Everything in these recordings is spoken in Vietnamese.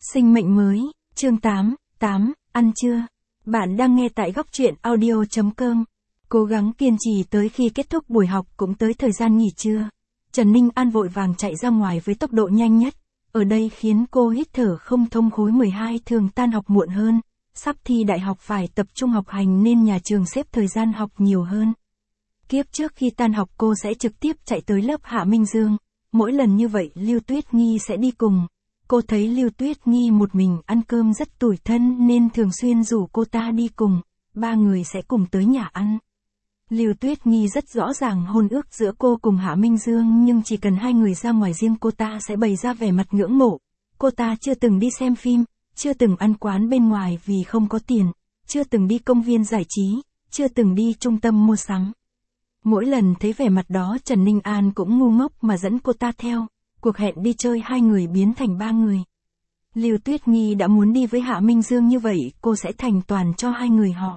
Sinh mệnh mới, chương 8, ăn trưa. Bạn đang nghe tại góc truyện audio.com. Cố gắng kiên trì tới khi kết thúc buổi học cũng tới thời gian nghỉ trưa. Trần Ninh An vội vàng chạy ra ngoài với tốc độ nhanh nhất. Ở đây khiến cô hít thở không thông. Khối 12 thường tan học muộn hơn. Sắp thi đại học phải tập trung học hành nên nhà trường xếp thời gian học nhiều hơn. Kiếp trước khi tan học cô sẽ trực tiếp chạy tới lớp Hạ Minh Dương. Mỗi lần như vậy Lưu Tuyết Nghi sẽ đi cùng. Cô thấy Lưu Tuyết Nghi một mình ăn cơm rất tủi thân nên thường xuyên rủ cô ta đi cùng, ba người sẽ cùng tới nhà ăn. Lưu Tuyết Nghi rất rõ ràng hôn ước giữa cô cùng Hạ Minh Dương nhưng chỉ cần hai người ra ngoài riêng cô ta sẽ bày ra vẻ mặt ngưỡng mộ. Cô ta chưa từng đi xem phim, chưa từng ăn quán bên ngoài vì không có tiền, chưa từng đi công viên giải trí, chưa từng đi trung tâm mua sắm. Mỗi lần thấy vẻ mặt đó Trần Ninh An cũng ngu ngốc mà dẫn cô ta theo. Cuộc hẹn đi chơi hai người biến thành ba người. Lưu Tuyết Nghi đã muốn đi với Hạ Minh Dương như vậy, cô sẽ thành toàn cho hai người họ.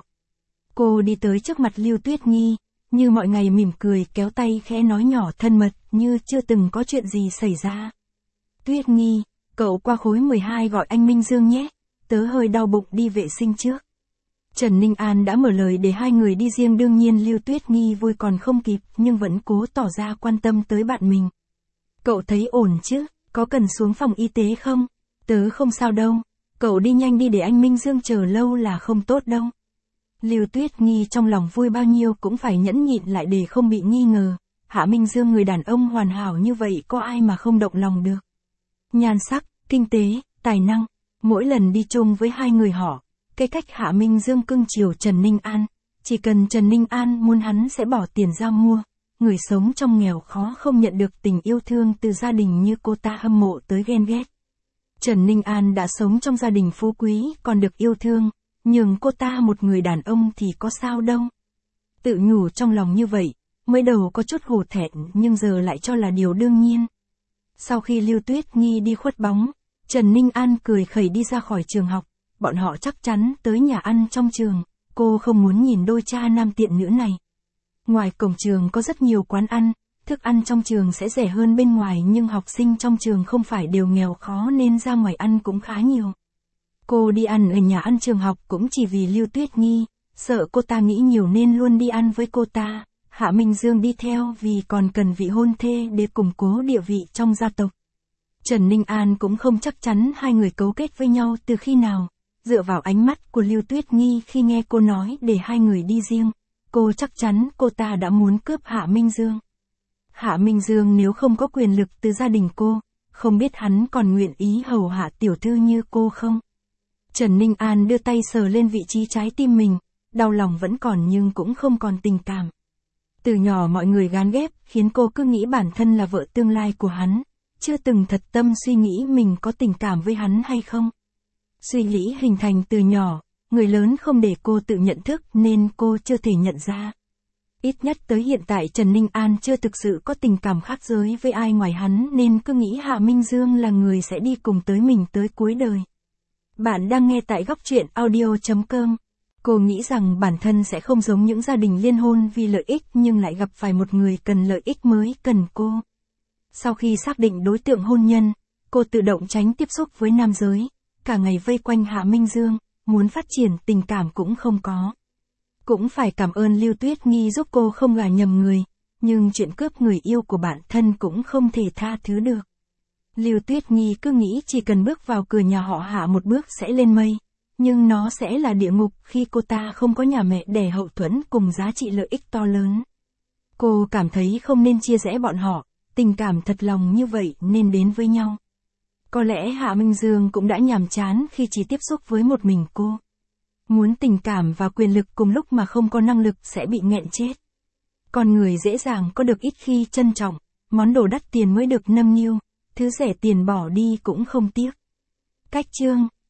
Cô đi tới trước mặt Lưu Tuyết Nghi, như mọi ngày mỉm cười kéo tay khẽ nói nhỏ thân mật như chưa từng có chuyện gì xảy ra. Tuyết Nghi, cậu qua khối 12 gọi anh Minh Dương nhé, tớ hơi đau bụng đi vệ sinh trước. Trần Ninh An đã mở lời để hai người đi riêng, đương nhiên Lưu Tuyết Nghi vui còn không kịp nhưng vẫn cố tỏ ra quan tâm tới bạn mình. Cậu thấy ổn chứ, có cần xuống phòng y tế không? Tớ không sao đâu, cậu đi nhanh đi để anh Minh Dương chờ lâu là không tốt đâu. Lưu Tuyết Nghi trong lòng vui bao nhiêu cũng phải nhẫn nhịn lại để không bị nghi ngờ. Hạ Minh Dương người đàn ông hoàn hảo như vậy có ai mà không động lòng được. Nhan sắc, kinh tế, tài năng, mỗi lần đi chung với hai người họ, cái cách Hạ Minh Dương cưng chiều Trần Ninh An, chỉ cần Trần Ninh An muốn hắn sẽ bỏ tiền ra mua. Người sống trong nghèo khó không nhận được tình yêu thương từ gia đình như cô ta hâm mộ tới ghen ghét. Trần Ninh An đã sống trong gia đình phú quý còn được yêu thương, nhường cô ta một người đàn ông thì có sao đâu. Tự nhủ trong lòng như vậy, mới đầu có chút hổ thẹn nhưng giờ lại cho là điều đương nhiên. Sau khi Lưu Tuyết Nghi đi khuất bóng, Trần Ninh An cười khẩy đi ra khỏi trường học, bọn họ chắc chắn tới nhà ăn trong trường, cô không muốn nhìn đôi cha nam tiện nữ này. Ngoài cổng trường có rất nhiều quán ăn, thức ăn trong trường sẽ rẻ hơn bên ngoài nhưng học sinh trong trường không phải đều nghèo khó nên ra ngoài ăn cũng khá nhiều. Cô đi ăn ở nhà ăn trường học cũng chỉ vì Lưu Tuyết Nghi, sợ cô ta nghĩ nhiều nên luôn đi ăn với cô ta. Hạ Minh Dương đi theo vì còn cần vị hôn thê để củng cố địa vị trong gia tộc. Trần Ninh An cũng không chắc chắn hai người cấu kết với nhau từ khi nào, dựa vào ánh mắt của Lưu Tuyết Nghi khi nghe cô nói để hai người đi riêng. Cô chắc chắn cô ta đã muốn cướp Hạ Minh Dương. Hạ Minh Dương nếu không có quyền lực từ gia đình cô, không biết hắn còn nguyện ý hầu hạ tiểu thư như cô không? Trần Ninh An đưa tay sờ lên vị trí trái tim mình, đau lòng vẫn còn nhưng cũng không còn tình cảm. Từ nhỏ mọi người gán ghép khiến cô cứ nghĩ bản thân là vợ tương lai của hắn, chưa từng thật tâm suy nghĩ mình có tình cảm với hắn hay không. Suy nghĩ hình thành từ nhỏ. Người lớn không để cô tự nhận thức nên cô chưa thể nhận ra. Ít nhất tới hiện tại Trần Ninh An chưa thực sự có tình cảm khác giới với ai ngoài hắn nên cứ nghĩ Hạ Minh Dương là người sẽ đi cùng tới mình tới cuối đời. Bạn đang nghe tại góc truyện audio.com. Cô nghĩ rằng bản thân sẽ không giống những gia đình liên hôn vì lợi ích nhưng lại gặp phải một người cần lợi ích mới cần cô. Sau khi xác định đối tượng hôn nhân, cô tự động tránh tiếp xúc với nam giới, cả ngày vây quanh Hạ Minh Dương. Muốn phát triển tình cảm cũng không có. Cũng phải cảm ơn Lưu Tuyết Nghi giúp cô không gả nhầm người, nhưng chuyện cướp người yêu của bản thân cũng không thể tha thứ được. Lưu Tuyết Nghi cứ nghĩ chỉ cần bước vào cửa nhà họ Hạ một bước sẽ lên mây, nhưng nó sẽ là địa ngục khi cô ta không có nhà mẹ đẻ hậu thuẫn cùng giá trị lợi ích to lớn. Cô cảm thấy không nên chia rẽ bọn họ, tình cảm thật lòng như vậy nên đến với nhau. Có lẽ Hạ Minh Dương cũng đã nhàm chán khi chỉ tiếp xúc với một mình cô. Muốn tình cảm và quyền lực cùng lúc mà không có năng lực sẽ bị nghẹn chết. Con người dễ dàng có được ít khi trân trọng, món đồ đắt tiền mới được nâng niu, thứ rẻ tiền bỏ đi cũng không tiếc. Cách chương